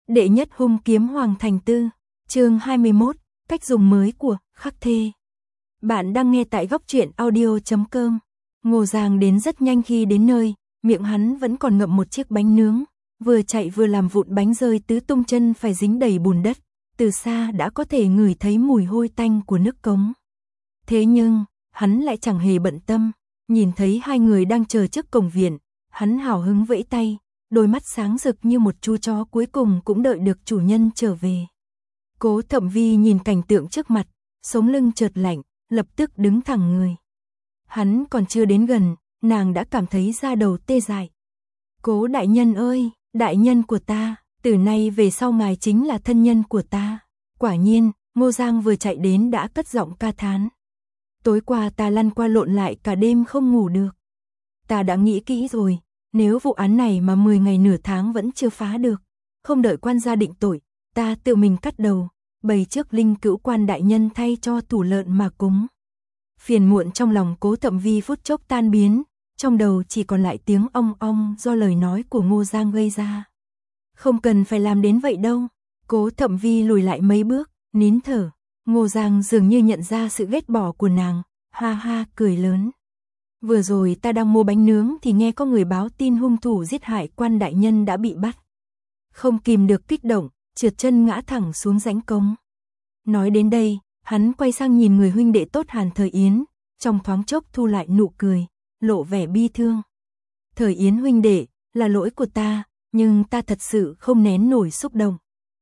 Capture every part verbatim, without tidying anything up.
Đệ nhất hung kiếm Hoàng Thành Tư, chương hai mươi mốt, cách dùng mới của Khắc Thê. Bạn đang nghe tại góc truyện audio chấm com. Ngô Giang đến rất nhanh khi đến nơi, miệng hắn vẫn còn ngậm một chiếc bánh nướng, vừa chạy vừa làm vụn bánh rơi tứ tung, chân phải dính đầy bùn đất, từ xa đã có thể ngửi thấy mùi hôi tanh của nước cống. Thế nhưng, hắn lại chẳng hề bận tâm, nhìn thấy hai người đang chờ trước cổng viện, hắn hào hứng vẫy tay, đôi mắt sáng rực như một chú chó cuối cùng cũng đợi được chủ nhân trở về. Cố Thẩm Vi nhìn cảnh tượng trước mặt, sống lưng chợt lạnh, lập tức đứng thẳng người. Hắn còn chưa đến gần, nàng đã cảm thấy da đầu tê dại. Cố đại nhân ơi, đại nhân của ta, từ nay về sau ngài chính là thân nhân của ta. Quả nhiên, Ngô Giang vừa chạy đến đã cất giọng ca thán. Tối qua ta lăn qua lộn lại cả đêm không ngủ được. Ta đã nghĩ kỹ rồi, nếu vụ án này mà mười ngày nửa tháng vẫn chưa phá được, không đợi quan gia định tội, ta tự mình cắt đầu, bày trước linh cữu quan đại nhân thay cho thủ lợn mà cúng. Phiền muộn trong lòng Cố Thẩm Vi phút chốc tan biến, trong đầu chỉ còn lại tiếng ong ong do lời nói của Ngô Giang gây ra. Không cần phải làm đến vậy đâu. Cố Thẩm Vi lùi lại mấy bước, nín thở. Ngô Giang dường như nhận ra sự ghét bỏ của nàng, ha ha cười lớn. Vừa rồi ta đang mua bánh nướng thì nghe có người báo tin hung thủ giết hại quan đại nhân đã bị bắt. Không kìm được kích động, trượt chân ngã thẳng xuống rãnh cống. Nói đến đây, hắn quay sang nhìn người huynh đệ tốt Hàn Thời Yến, trong thoáng chốc thu lại nụ cười, lộ vẻ bi thương. Thời Yến huynh đệ, là lỗi của ta, nhưng ta thật sự không nén nổi xúc động.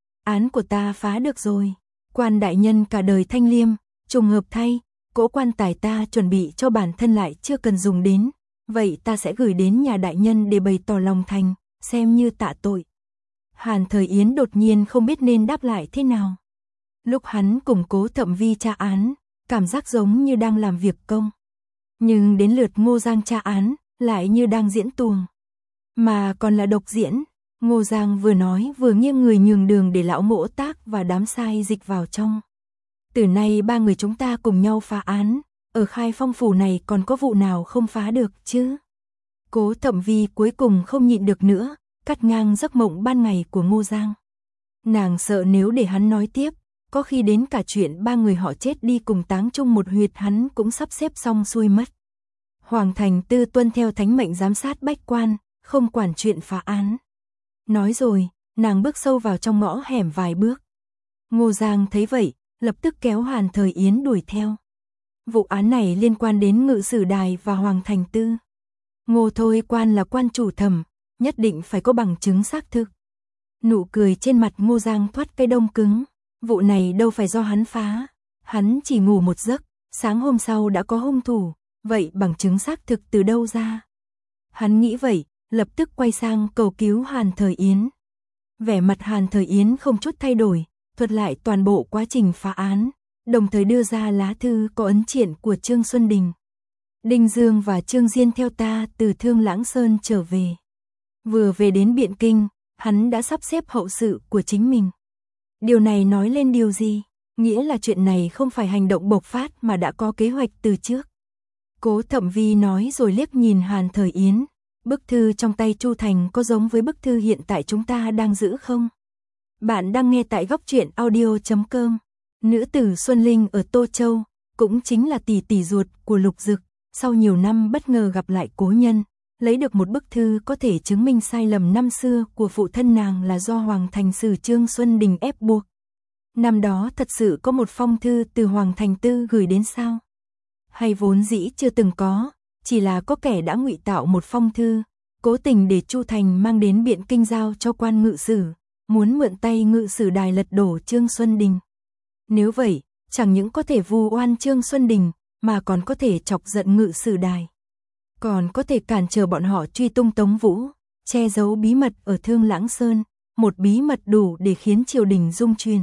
Án của ta phá được rồi, quan đại nhân cả đời thanh liêm, trùng hợp thay, cỗ quan tài ta chuẩn bị cho bản thân lại chưa cần dùng đến, vậy ta sẽ gửi đến nhà đại nhân để bày tỏ lòng thành, xem như tạ tội. Hàn Thời Yến đột nhiên không biết nên đáp lại thế nào. Lúc hắn cùng Cố Thẩm Vi tra án, cảm giác giống như đang làm việc công. Nhưng đến lượt Ngô Giang tra án, lại như đang diễn tuồng. Mà còn là độc diễn, Ngô Giang vừa nói vừa nghiêng người nhường đường để lão Mỗ Tác và đám sai dịch vào trong. Từ nay ba người chúng ta cùng nhau phá án, ở Khai Phong phủ này còn có vụ nào không phá được chứ? Cố Thẩm Vi cuối cùng không nhịn được nữa, cắt ngang giấc mộng ban ngày của Ngô Giang. Nàng sợ nếu để hắn nói tiếp, có khi đến cả chuyện ba người họ chết đi cùng táng chung một huyệt hắn cũng sắp xếp xong xuôi mất. Hoàng Thành Tư tuân theo thánh mệnh giám sát bách quan, không quản chuyện phá án. Nói rồi, nàng bước sâu vào trong ngõ hẻm vài bước. Ngô Giang thấy vậy, lập tức kéo Hàn Thời Yến đuổi theo. Vụ án này liên quan đến Ngự Sử Đài và Hoàng Thành Tư. Ngô Thôi Quan là quan chủ thẩm, nhất định phải có bằng chứng xác thực. Nụ cười trên mặt Ngô Giang thoát cái đông cứng. Vụ này đâu phải do hắn phá, hắn chỉ ngủ một giấc, sáng hôm sau đã có hung thủ, vậy bằng chứng xác thực từ đâu ra? Hắn nghĩ vậy, lập tức quay sang cầu cứu Hàn Thời Yến. Vẻ mặt Hàn Thời Yến không chút thay đổi, thuật lại toàn bộ quá trình phá án, đồng thời đưa ra lá thư có ấn triện của Trương Xuân Đình. Đinh Dương và Trương Diên theo ta từ Thương Lãng Sơn trở về. Vừa về đến Biện Kinh, hắn đã sắp xếp hậu sự của chính mình. Điều này nói lên điều gì? Nghĩa là chuyện này không phải hành động bộc phát mà đã có kế hoạch từ trước. Cố Thẩm Vi nói rồi liếc nhìn Hàn Thời Yến. Bức thư trong tay Chu Thành có giống với bức thư hiện tại chúng ta đang giữ không? Bạn đang nghe tại góc truyện audio chấm com. Nữ tử Xuân Linh ở Tô Châu, cũng chính là tỷ tỷ ruột của Lục Dực, sau nhiều năm bất ngờ gặp lại cố nhân, lấy được một bức thư có thể chứng minh sai lầm năm xưa của phụ thân nàng là do Hoàng Thành Sử Trương Xuân Đình ép buộc. Năm đó thật sự có một phong thư từ Hoàng Thành Tư gửi đến sao? Hay vốn dĩ chưa từng có, chỉ là có kẻ đã ngụy tạo một phong thư, cố tình để Chu Thành mang đến Biện Kinh giao cho quan ngự sử, muốn mượn tay Ngự Sử Đài lật đổ Trương Xuân Đình. Nếu vậy, chẳng những có thể vu oan Trương Xuân Đình, mà còn có thể chọc giận Ngự Sử Đài. Còn có thể cản trở bọn họ truy tung Tống Vũ, che giấu bí mật ở Thương Lãng Sơn, một bí mật đủ để khiến triều đình rung chuyển.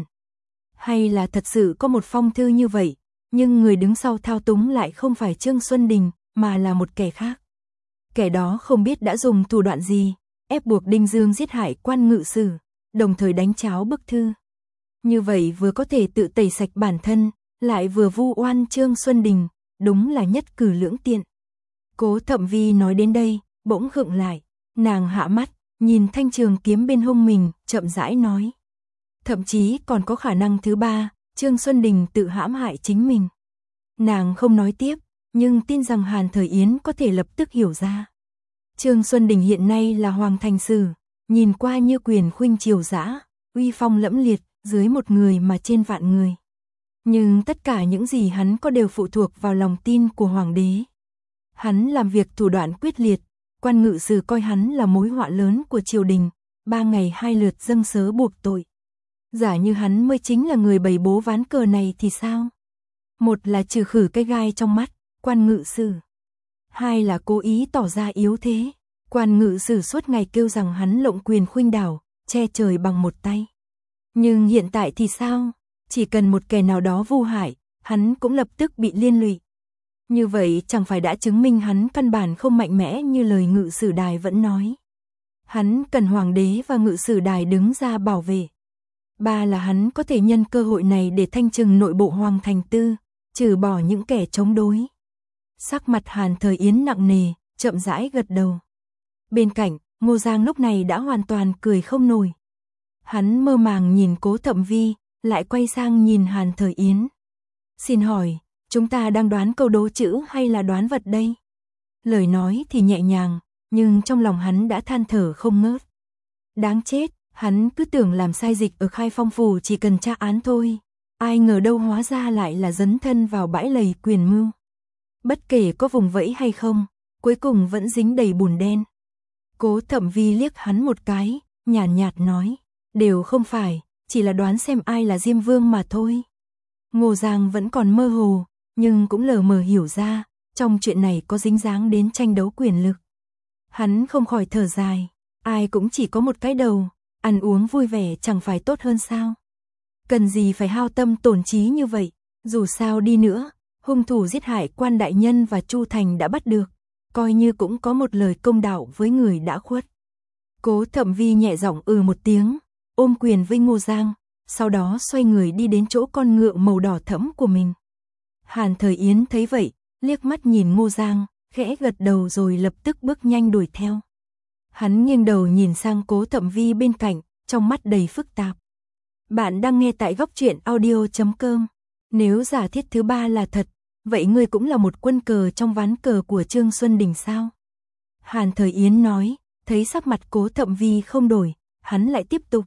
Hay là thật sự có một phong thư như vậy, nhưng người đứng sau thao túng lại không phải Trương Xuân Đình, mà là một kẻ khác. Kẻ đó không biết đã dùng thủ đoạn gì, ép buộc Đinh Dương giết hại quan ngự sử, đồng thời đánh cháo bức thư. Như vậy vừa có thể tự tẩy sạch bản thân, lại vừa vu oan Trương Xuân Đình, đúng là nhất cử lưỡng tiện. Cố Thẩm Vi nói đến đây, bỗng khựng lại, nàng hạ mắt, nhìn thanh trường kiếm bên hông mình, chậm rãi nói. Thậm chí còn có khả năng thứ ba, Trương Xuân Đình tự hãm hại chính mình. Nàng không nói tiếp, nhưng tin rằng Hàn Thời Yến có thể lập tức hiểu ra. Trương Xuân Đình hiện nay là hoàng thành sử, nhìn qua như quyền khuynh triều dã, uy phong lẫm liệt, dưới một người mà trên vạn người. Nhưng tất cả những gì hắn có đều phụ thuộc vào lòng tin của hoàng đế. Hắn làm việc thủ đoạn quyết liệt, quan ngự sử coi hắn là mối họa lớn của triều đình, ba ngày hai lượt dâng sớ buộc tội. Giả như hắn mới chính là người bày bố ván cờ này thì sao? Một là trừ khử cái gai trong mắt, quan ngự sử. Hai là cố ý tỏ ra yếu thế. Quan ngự sử suốt ngày kêu rằng hắn lộng quyền khuynh đảo, che trời bằng một tay. Nhưng hiện tại thì sao? Chỉ cần một kẻ nào đó vu hại, hắn cũng lập tức bị liên lụy. Như vậy chẳng phải đã chứng minh hắn căn bản không mạnh mẽ như lời ngự sử đài vẫn nói. Hắn cần hoàng đế và ngự sử đài đứng ra bảo vệ. Ba là hắn có thể nhân cơ hội này để thanh trừng nội bộ hoàng thành tư, trừ bỏ những kẻ chống đối. Sắc mặt Hàn Thời Yến nặng nề, chậm rãi gật đầu. Bên cạnh, Ngô Giang lúc này đã hoàn toàn cười không nổi. Hắn mơ màng nhìn Cố Thậm Vi, lại quay sang nhìn Hàn Thời Yến. Xin hỏi, chúng ta đang đoán câu đố chữ hay là đoán vật đây? Lời nói thì nhẹ nhàng, nhưng trong lòng hắn đã than thở không ngớt. Đáng chết, hắn cứ tưởng làm sai dịch ở Khai Phong phủ chỉ cần tra án thôi. Ai ngờ đâu hóa ra lại là dấn thân vào bãi lầy quyền mưu. Bất kể có vùng vẫy hay không, cuối cùng vẫn dính đầy bùn đen. Cố Thậm Vi liếc hắn một cái, nhàn nhạt, nhạt nói, đều không phải, chỉ là đoán xem ai là Diêm Vương mà thôi. Ngô Giang vẫn còn mơ hồ, nhưng cũng lờ mờ hiểu ra, trong chuyện này có dính dáng đến tranh đấu quyền lực. Hắn không khỏi thở dài, ai cũng chỉ có một cái đầu, ăn uống vui vẻ chẳng phải tốt hơn sao? Cần gì phải hao tâm tổn trí như vậy, dù sao đi nữa, hung thủ giết hại Quan đại nhân và Chu Thành đã bắt được, coi như cũng có một lời công đạo với người đã khuất. Cố Thậm Vi nhẹ giọng ừ một tiếng, ôm quyền với Ngô Giang, sau đó xoay người đi đến chỗ con ngựa màu đỏ thẫm của mình. Hàn Thời Yến thấy vậy, liếc mắt nhìn Ngô Giang, khẽ gật đầu rồi lập tức bước nhanh đuổi theo. Hắn nghiêng đầu nhìn sang Cố Thậm Vi bên cạnh, trong mắt đầy phức tạp. Bạn đang nghe tại góc truyện audio chấm com. Nếu giả thiết thứ ba là thật, vậy ngươi cũng là một quân cờ trong ván cờ của Trương Xuân Đình sao? Hàn Thời Yến nói, thấy sắc mặt Cố Thậm Vi không đổi, hắn lại tiếp tục.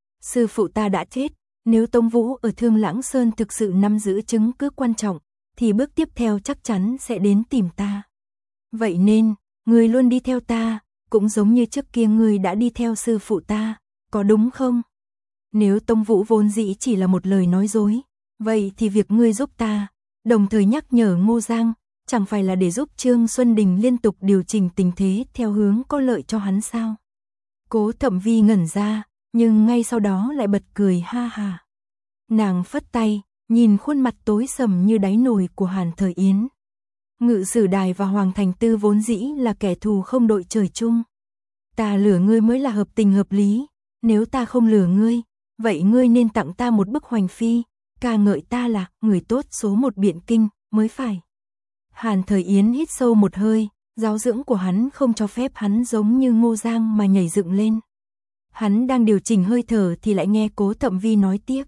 Sư phụ ta đã chết, nếu Tống Vũ ở Thương Lãng Sơn thực sự nắm giữ chứng cứ quan trọng, thì bước tiếp theo chắc chắn sẽ đến tìm ta. Vậy nên, ngươi luôn đi theo ta, cũng giống như trước kia ngươi đã đi theo sư phụ ta, có đúng không? Nếu Tống Vũ vốn dĩ chỉ là một lời nói dối, vậy thì việc ngươi giúp ta, đồng thời nhắc nhở Ngô Giang, chẳng phải là để giúp Trương Xuân Đình liên tục điều chỉnh tình thế theo hướng có lợi cho hắn sao? Cố Thậm Vi ngẩn ra, nhưng ngay sau đó lại bật cười ha ha. Nàng phất tay, nhìn khuôn mặt tối sầm như đáy nồi của Hàn Thời Yến. Ngự sử đài và Hoàng Thành Tư vốn dĩ là kẻ thù không đội trời chung. Ta lừa ngươi mới là hợp tình hợp lý, nếu ta không lừa ngươi, vậy ngươi nên tặng ta một bức hoành phi, ca ngợi ta là người tốt số một Biện Kinh, mới phải. Hàn Thời Yến hít sâu một hơi, giáo dưỡng của hắn không cho phép hắn giống như Ngô Giang mà nhảy dựng lên. Hắn đang điều chỉnh hơi thở thì lại nghe Cố Thậm Vi nói tiếp.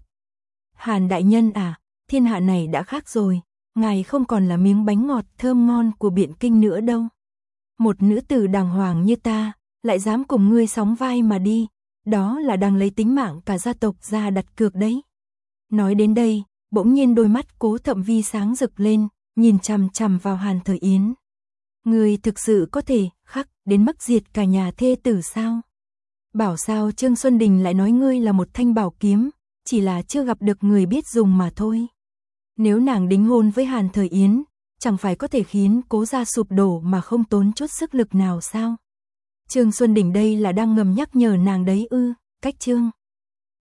Hàn đại nhân à, thiên hạ này đã khác rồi, ngài không còn là miếng bánh ngọt thơm ngon của Biện Kinh nữa đâu. Một nữ tử đàng hoàng như ta, lại dám cùng ngươi sóng vai mà đi, đó là đang lấy tính mạng cả gia tộc ra đặt cược đấy. Nói đến đây, bỗng nhiên đôi mắt Cố Thậm Vi sáng rực lên, nhìn chằm chằm vào Hàn Thời Yến. Ngươi thực sự có thể khắc đến mức diệt cả nhà thê tử sao? Bảo sao Trương Xuân Đình lại nói ngươi là một thanh bảo kiếm, chỉ là chưa gặp được người biết dùng mà thôi. Nếu nàng đính hôn với Hàn Thời Yến, chẳng phải có thể khiến Cố gia sụp đổ mà không tốn chút sức lực nào sao? Trương Xuân Đình đây là đang ngầm nhắc nhở nàng đấy ư? Cách Trương